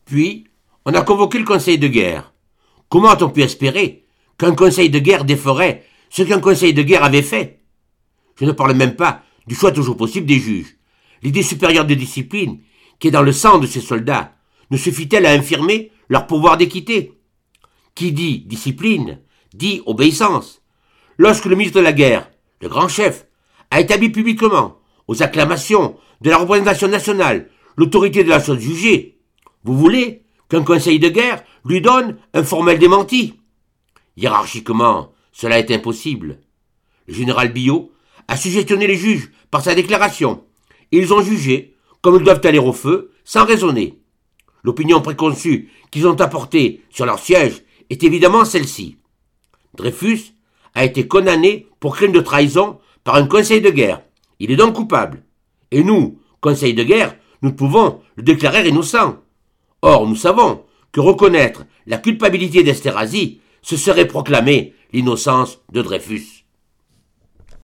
Puis, on a convoqué le conseil de guerre. Comment a-t-on pu espérer qu'un conseil de guerre déferait ce qu'un conseil de guerre avait fait? Je ne parle même pas du choix toujours possible des juges. L'idée supérieure de discipline, qui est dans le sang de ces soldats, ne suffit-elle à infirmer leur pouvoir d'équité? Qui dit discipline, dit obéissance. Lorsque le ministre de la guerre, le grand chef, a établi publiquement, aux acclamations de la représentation nationale, l'autorité de la chose jugée, vous voulez qu'un conseil de guerre lui donne un formel démenti? Hiérarchiquement, cela est impossible. Le général Billot a suggestionné les juges par sa déclaration. Ils ont jugé, comme ils doivent aller au feu, sans raisonner. L'opinion préconçue qu'ils ont apportée sur leur siège est évidemment celle-ci. Dreyfus a été condamné pour crime de trahison par un conseil de guerre. Il est donc coupable. Et nous, conseil de guerre, nous pouvons le déclarer innocent. Or, nous savons que reconnaître la culpabilité d'Esterhazy, ce serait proclamer l'innocence de Dreyfus.